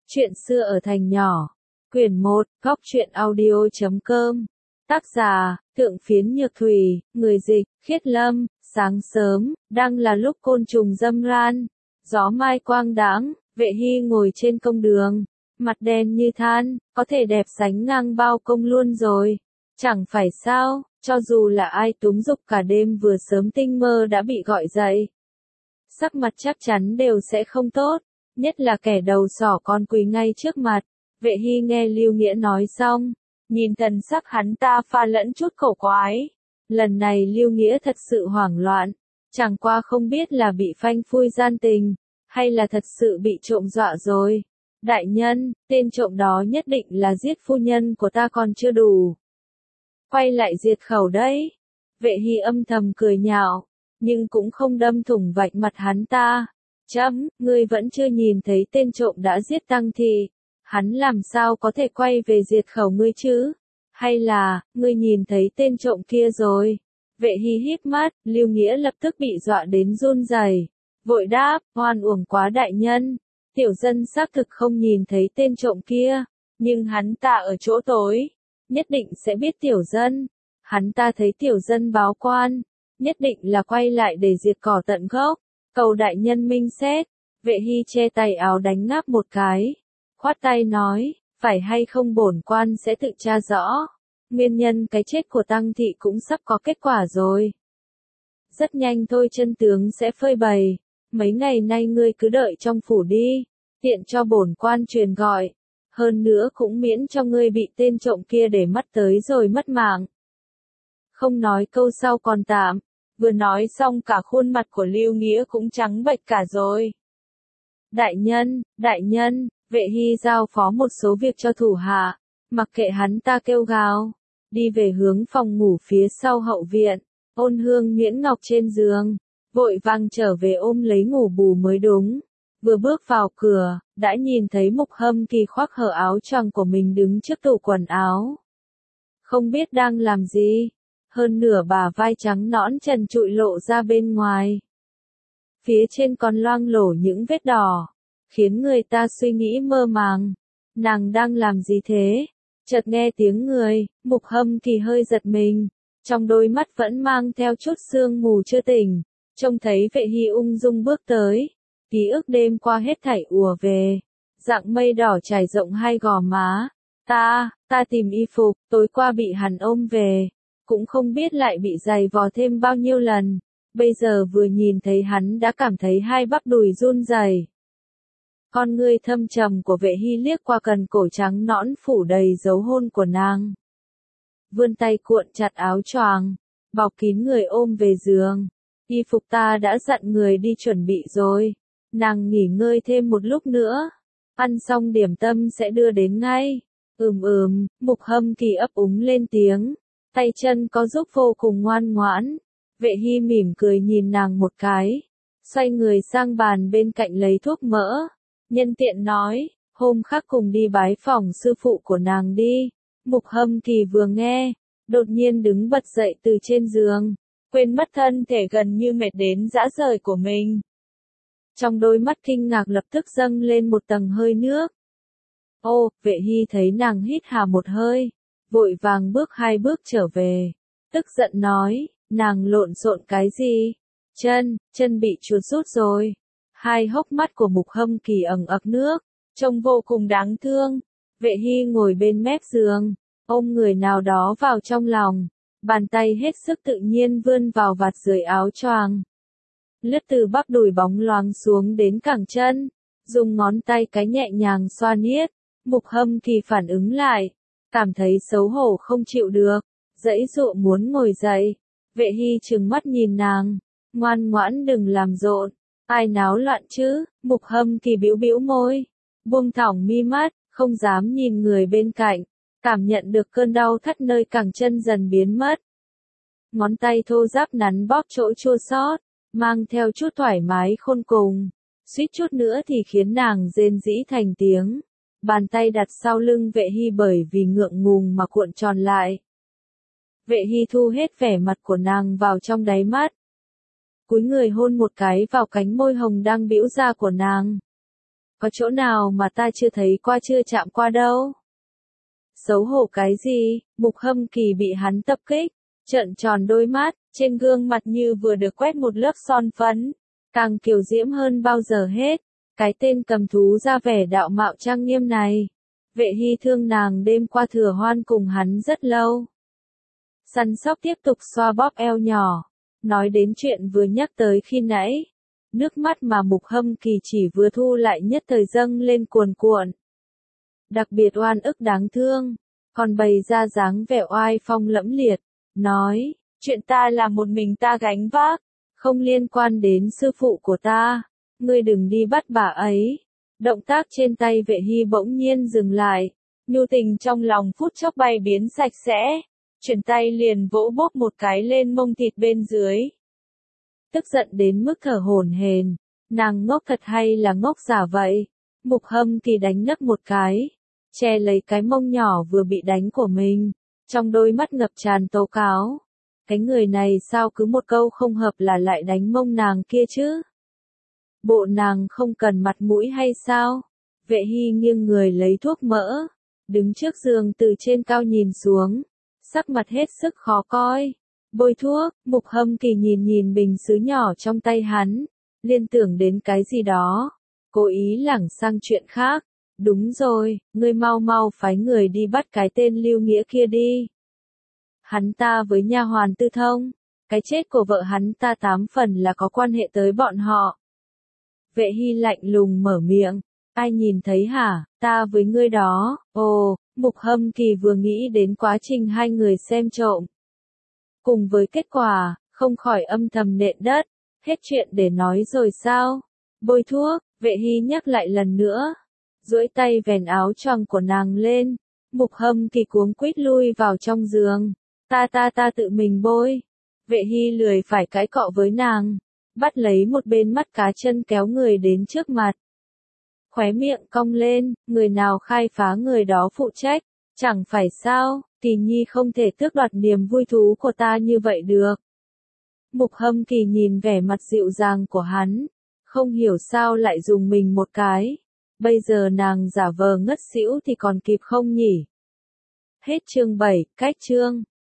Chuyện xưa ở thành nhỏ. Quyển 1, Góc truyện audio.com. Tác giả, Thượng Phiến Nhược Thủy, người dịch, Khiết Lâm. Sáng sớm, đang là lúc côn trùng râm ran. Gió mai quang đãng, Vệ Hy ngồi trên công đường. Mặt đen như than, có thể đẹp sánh ngang bao công luôn rồi. Chẳng phải sao, cho dù là ai túm giục cả đêm vừa sớm tinh mơ đã bị gọi dậy. Sắc mặt chắc chắn đều sẽ không tốt. Nhất là kẻ đầu sỏ còn quỳ ngay trước mặt. Vệ Hy nghe Lưu Nghĩa nói xong, nhìn thần sắc hắn ta pha lẫn chút cổ quái. Lần này Lưu Nghĩa thật sự hoảng loạn, chẳng qua không biết là bị phanh phui gian tình, hay là thật sự bị trộm dọa rồi. Đại nhân, tên trộm đó nhất định là giết phu nhân của ta còn chưa đủ. Quay lại diệt khẩu đấy. Vệ Hy âm thầm cười nhạo, nhưng cũng không đâm thủng vạch mặt hắn ta. Ngươi vẫn chưa nhìn thấy tên trộm đã giết Tăng Thị, hắn làm sao có thể quay về diệt khẩu ngươi chứ? Hay là, ngươi nhìn thấy tên trộm kia rồi? Vệ Hy híp mắt, Lưu Nghĩa lập tức bị dọa đến run rẩy, vội đáp, oan uổng quá đại nhân, tiểu dân xác thực không nhìn thấy tên trộm kia, nhưng hắn ta ở chỗ tối, nhất định sẽ biết tiểu dân, hắn ta thấy tiểu dân báo quan, nhất định là quay lại để diệt cỏ tận gốc. Cầu đại nhân minh xét. Vệ Hy che tay áo đánh ngáp một cái, khoát tay nói, phải hay không bổn quan sẽ tự tra rõ. Nguyên nhân cái chết của Tăng Thị cũng sắp có kết quả rồi. Rất nhanh thôi chân tướng sẽ phơi bày. Mấy ngày nay ngươi cứ đợi trong phủ đi, tiện cho bổn quan truyền gọi. Hơn nữa cũng miễn cho ngươi bị tên trộm kia để mắt tới rồi mất mạng. Không nói câu sau còn tạm. Vừa nói xong cả khuôn mặt của Lưu Nghĩa cũng trắng bệch cả rồi. Đại nhân, Vệ Hy giao phó một số việc cho thủ hạ, mặc kệ hắn ta kêu gào, đi về hướng phòng ngủ phía sau hậu viện, Ôn Hương Miễn Ngọc trên giường, vội vàng trở về ôm lấy ngủ bù mới đúng. Vừa bước vào cửa, đã nhìn thấy Mục Hâm Kỳ khoác hở áo choàng của mình đứng trước tủ quần áo. Không biết đang làm gì. Hơn nửa bả vai trắng nõn trần trụi lộ ra bên ngoài. Phía trên còn loang lổ những vết đỏ, khiến người ta suy nghĩ mơ màng. Nàng đang làm gì thế? Chợt nghe tiếng người, Mục Hâm Kỳ hơi giật mình, trong đôi mắt vẫn mang theo chút sương mù chưa tỉnh, trông thấy Vệ Hy ung dung bước tới, ký ức đêm qua hết thảy ùa về, dạng mây đỏ trải rộng hai gò má. Ta tìm y phục, tối qua bị hắn ôm về. Cũng không biết lại bị giày vò thêm bao nhiêu lần, bây giờ vừa nhìn thấy hắn đã cảm thấy hai bắp đùi run rẩy. Con ngươi thâm trầm của Vệ Hy liếc qua cần cổ trắng nõn phủ đầy dấu hôn của nàng. Vươn tay cuộn chặt áo choàng, bọc kín người ôm về giường. Y phục ta đã dặn người đi chuẩn bị rồi, nàng nghỉ ngơi thêm một lúc nữa, ăn xong điểm tâm sẽ đưa đến ngay. Mục Hâm Kỳ ấp úng lên tiếng. Tay chân có giúp vô cùng ngoan ngoãn. Vệ Hy mỉm cười nhìn nàng một cái, xoay người sang bàn bên cạnh lấy thuốc mỡ, nhân tiện nói, hôm khác cùng đi bái phỏng sư phụ của nàng đi. Mục Hâm Kỳ vừa nghe, đột nhiên đứng bật dậy từ trên giường, quên mất thân thể gần như mệt đến rã rời của mình. Trong đôi mắt kinh ngạc lập tức dâng lên một tầng hơi nước. Ô, Vệ Hy thấy nàng hít hà một hơi, vội vàng bước hai bước trở về, tức giận nói, nàng lộn xộn cái gì? Chân bị chuột rút rồi. Hai hốc mắt của Mục Hâm Kỳ ẩn ực nước, trông vô cùng đáng thương. Vệ Hy ngồi bên mép giường, ôm người nào đó vào trong lòng, bàn tay hết sức tự nhiên vươn vào vạt dưới áo choàng, lướt từ bắp đùi bóng loáng xuống đến cẳng chân, dùng ngón tay cái nhẹ nhàng xoa niết. Mục Hâm Kỳ phản ứng lại, cảm thấy xấu hổ không chịu được, giãy giụa muốn ngồi dậy. Vệ Hy trừng mắt nhìn nàng, ngoan ngoãn đừng làm rộn, ai náo loạn chứ? Mục Hâm Kỳ bĩu bĩu môi, buông thõng mi mắt, không dám nhìn người bên cạnh, cảm nhận được cơn đau thắt nơi cẳng chân dần biến mất. Ngón tay thô ráp nắn bóp chỗ chua xót, mang theo chút thoải mái khôn cùng, suýt chút nữa thì khiến nàng rên rỉ thành tiếng. Bàn tay đặt sau lưng Vệ Hy bởi vì ngượng ngùng mà cuộn tròn lại. Vệ Hy thu hết vẻ mặt của nàng vào trong đáy mắt. Cúi người hôn một cái vào cánh môi hồng đang bĩu ra của nàng. Có chỗ nào mà ta chưa thấy qua chưa chạm qua đâu. Xấu hổ cái gì, Mục Hâm Kỳ bị hắn tập kích, trợn tròn đôi mắt, trên gương mặt như vừa được quét một lớp son phấn, càng kiều diễm hơn bao giờ hết. Cái tên cầm thú ra vẻ đạo mạo trang nghiêm này. Vệ Hy thương nàng đêm qua thừa hoan cùng hắn rất lâu. Săn sóc tiếp tục xoa bóp eo nhỏ, nói đến chuyện vừa nhắc tới khi nãy. Nước mắt mà Mục Hâm Kỳ chỉ vừa thu lại nhất thời dâng lên cuồn cuộn. Đặc biệt oan ức đáng thương, còn bày ra dáng vẻ oai phong lẫm liệt, nói, chuyện ta là một mình ta gánh vác, không liên quan đến sư phụ của ta, ngươi đừng đi bắt bà ấy. Động tác trên tay Vệ Hy bỗng nhiên dừng lại, nhu tình trong lòng phút chốc bay biến sạch sẽ, chuyển tay liền vỗ bốp một cái lên mông thịt bên dưới. Tức giận đến mức thở hổn hển, nàng ngốc thật hay là ngốc giả vậy? Mục Hâm Kỳ đánh nấc một cái, che lấy cái mông nhỏ vừa bị đánh của mình, trong đôi mắt ngập tràn tố cáo. Cái người này sao cứ một câu không hợp là lại đánh mông nàng kia chứ? Bộ nàng không cần mặt mũi hay sao? Vệ Hy nghiêng người lấy thuốc mỡ, đứng trước giường từ trên cao nhìn xuống, sắc mặt hết sức khó coi. Bôi thuốc, Mục Hâm Kỳ nhìn nhìn bình sứ nhỏ trong tay hắn, liên tưởng đến cái gì đó, cố ý lảng sang chuyện khác. Đúng rồi, ngươi mau mau phái người đi bắt cái tên Lưu Nghĩa kia đi. Hắn ta với nha hoàn Tư Thông, cái chết của vợ hắn ta 8 phần là có quan hệ tới bọn họ. Vệ Hy lạnh lùng mở miệng, ai nhìn thấy hả, ta với ngươi đó. Ồ, Mục Hâm Kỳ vừa nghĩ đến quá trình hai người xem trộm, cùng với kết quả, không khỏi âm thầm nện đất. Hết chuyện để nói rồi sao? Bôi thuốc, Vệ Hy nhắc lại lần nữa, duỗi tay vèn áo choàng của nàng lên. Mục Hâm Kỳ cuống quýt lui vào trong giường. Ta tự mình bôi. Vệ Hy lười phải cãi cọ với nàng, bắt lấy một bên mắt cá chân kéo người đến trước mặt. Khóe miệng cong lên, người nào khai phá người đó phụ trách, chẳng phải sao, Kỳ Nhi không thể tước đoạt niềm vui thú của ta như vậy được. Mục Hâm Kỳ nhìn vẻ mặt dịu dàng của hắn, không hiểu sao lại dùng mình một cái. Bây giờ nàng giả vờ ngất xỉu thì còn kịp không nhỉ? Hết chương 7, cách chương.